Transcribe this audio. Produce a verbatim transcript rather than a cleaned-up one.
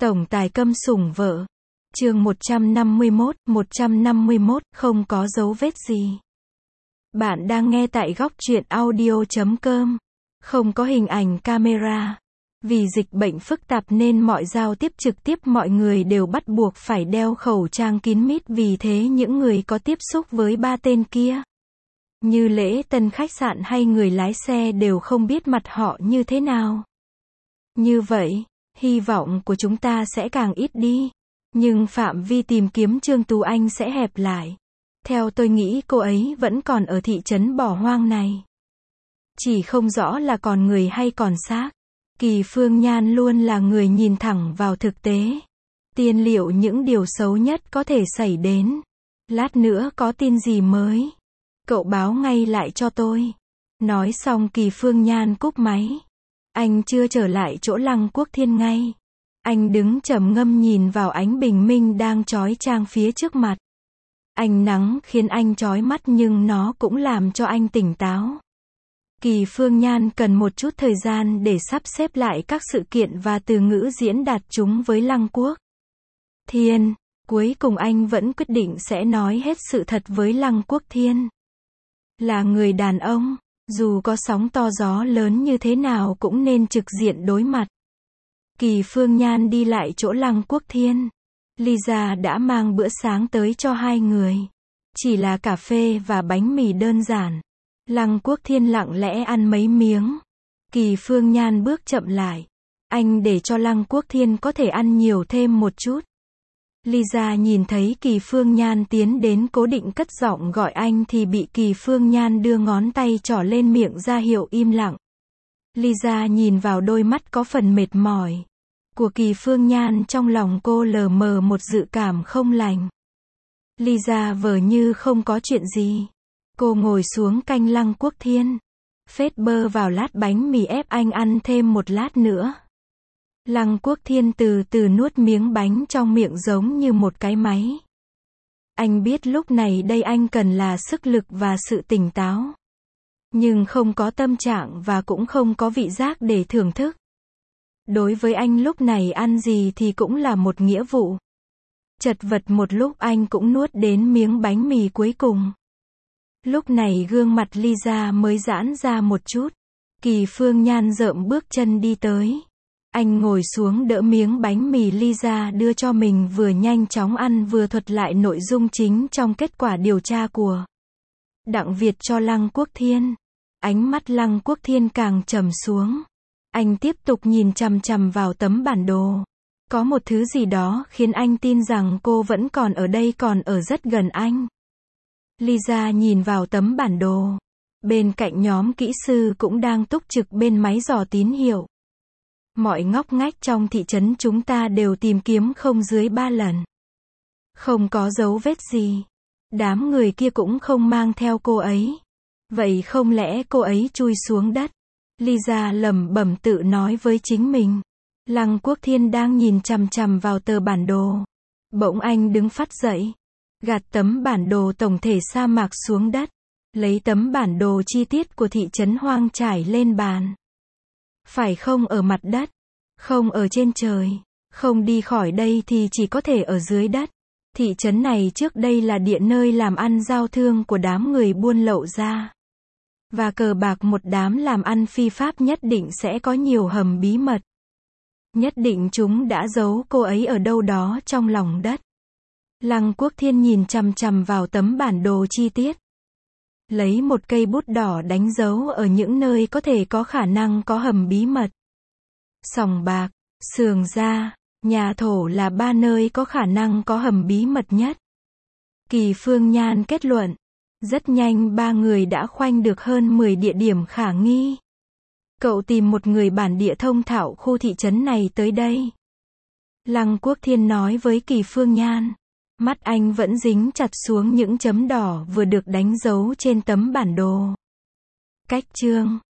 Tổng tài câm sủng vợ. Chương một trăm năm mươi mốt, một trăm năm mươi mốt, không có dấu vết gì. Bạn đang nghe tại góc truyện audio chấm com. Không có hình ảnh camera. Vì dịch bệnh phức tạp nên mọi giao tiếp trực tiếp mọi người đều bắt buộc phải đeo khẩu trang kín mít, vì thế những người có tiếp xúc với ba tên kia, như lễ tân khách sạn hay người lái xe, đều không biết mặt họ như thế nào. Như vậy, hy vọng của chúng ta sẽ càng ít đi. Nhưng phạm vi tìm kiếm Trương Tú Anh sẽ hẹp lại. Theo tôi nghĩ cô ấy vẫn còn ở thị trấn bỏ hoang này. Chỉ không rõ là còn người hay còn xác. Kỳ Phương Nhan luôn là người nhìn thẳng vào thực tế. Tiên liệu những điều xấu nhất có thể xảy đến. Lát nữa có tin gì mới, cậu báo ngay lại cho tôi. Nói xong Kỳ Phương Nhan cúp máy. Anh chưa trở lại chỗ Lăng Quốc Thiên ngay. Anh đứng trầm ngâm nhìn vào ánh bình minh đang chói chang phía trước mặt. Ánh nắng khiến anh chói mắt nhưng nó cũng làm cho anh tỉnh táo. Kỳ Phương Nhan cần một chút thời gian để sắp xếp lại các sự kiện và từ ngữ diễn đạt chúng với Lăng Quốc Thiên. Cuối cùng anh vẫn quyết định sẽ nói hết sự thật với Lăng Quốc Thiên. Là người đàn ông, dù có sóng to gió lớn như thế nào cũng nên trực diện đối mặt. Kỳ Phương Nhan đi lại chỗ Lăng Quốc Thiên. Lisa đã mang bữa sáng tới cho hai người. Chỉ là cà phê và bánh mì đơn giản. Lăng Quốc Thiên lặng lẽ ăn mấy miếng. Kỳ Phương Nhan bước chậm lại. Anh để cho Lăng Quốc Thiên có thể ăn nhiều thêm một chút. Lisa nhìn thấy Kỳ Phương Nhan tiến đến, cố định cất giọng gọi anh thì bị Kỳ Phương Nhan đưa ngón tay trỏ lên miệng ra hiệu im lặng. Lisa nhìn vào đôi mắt có phần mệt mỏi của Kỳ Phương Nhan, trong lòng cô lờ mờ một dự cảm không lành. Lisa vờ như không có chuyện gì. Cô ngồi xuống canh Lăng Quốc Thiên. Phết bơ vào lát bánh mì ép anh ăn thêm một lát nữa. Lăng Quốc Thiên từ từ nuốt miếng bánh trong miệng giống như một cái máy. Anh biết lúc này đây anh cần là sức lực và sự tỉnh táo. Nhưng không có tâm trạng và cũng không có vị giác để thưởng thức. Đối với anh lúc này ăn gì thì cũng là một nghĩa vụ. Chật vật một lúc anh cũng nuốt đến miếng bánh mì cuối cùng. Lúc này gương mặt Lisa mới giãn ra một chút. Kỳ Phương Nhan rợm bước chân đi tới. Anh ngồi xuống đỡ miếng bánh mì Lisa đưa cho mình, vừa nhanh chóng ăn vừa thuật lại nội dung chính trong kết quả điều tra của Đặng Việt cho Lăng Quốc Thiên. Ánh mắt Lăng Quốc Thiên càng trầm xuống. Anh tiếp tục nhìn chằm chằm vào tấm bản đồ. Có một thứ gì đó khiến anh tin rằng cô vẫn còn ở đây, còn ở rất gần anh. Lisa nhìn vào tấm bản đồ. Bên cạnh nhóm kỹ sư cũng đang túc trực bên máy dò tín hiệu. Mọi ngóc ngách trong thị trấn chúng ta đều tìm kiếm không dưới ba lần. Không có dấu vết gì. Đám người kia cũng không mang theo cô ấy. Vậy không lẽ cô ấy chui xuống đất? Lisa lẩm bẩm tự nói với chính mình. Lăng Quốc Thiên đang nhìn chằm chằm vào tờ bản đồ. Bỗng anh đứng phắt dậy. Gạt tấm bản đồ tổng thể sa mạc xuống đất. Lấy tấm bản đồ chi tiết của thị trấn hoang trải lên bàn. Phải không ở mặt đất, không ở trên trời, không đi khỏi đây thì chỉ có thể ở dưới đất. Thị trấn này trước đây là địa nơi làm ăn giao thương của đám người buôn lậu ra và cờ bạc, một đám làm ăn phi pháp, nhất định sẽ có nhiều hầm bí mật. Nhất định chúng đã giấu cô ấy ở đâu đó trong lòng đất. Lăng Quốc Thiên nhìn chằm chằm vào tấm bản đồ chi tiết. Lấy một cây bút đỏ đánh dấu ở những nơi có thể có khả năng có hầm bí mật. Sòng bạc, xưởng da, nhà thổ là ba nơi có khả năng có hầm bí mật nhất. Kỳ Phương Nhan kết luận. Rất nhanh ba người đã khoanh được hơn mười địa điểm khả nghi. Cậu tìm một người bản địa thông thạo khu thị trấn này tới đây. Lăng Quốc Thiên nói với Kỳ Phương Nhan. Mắt anh vẫn dính chặt xuống những chấm đỏ vừa được đánh dấu trên tấm bản đồ. Cách chương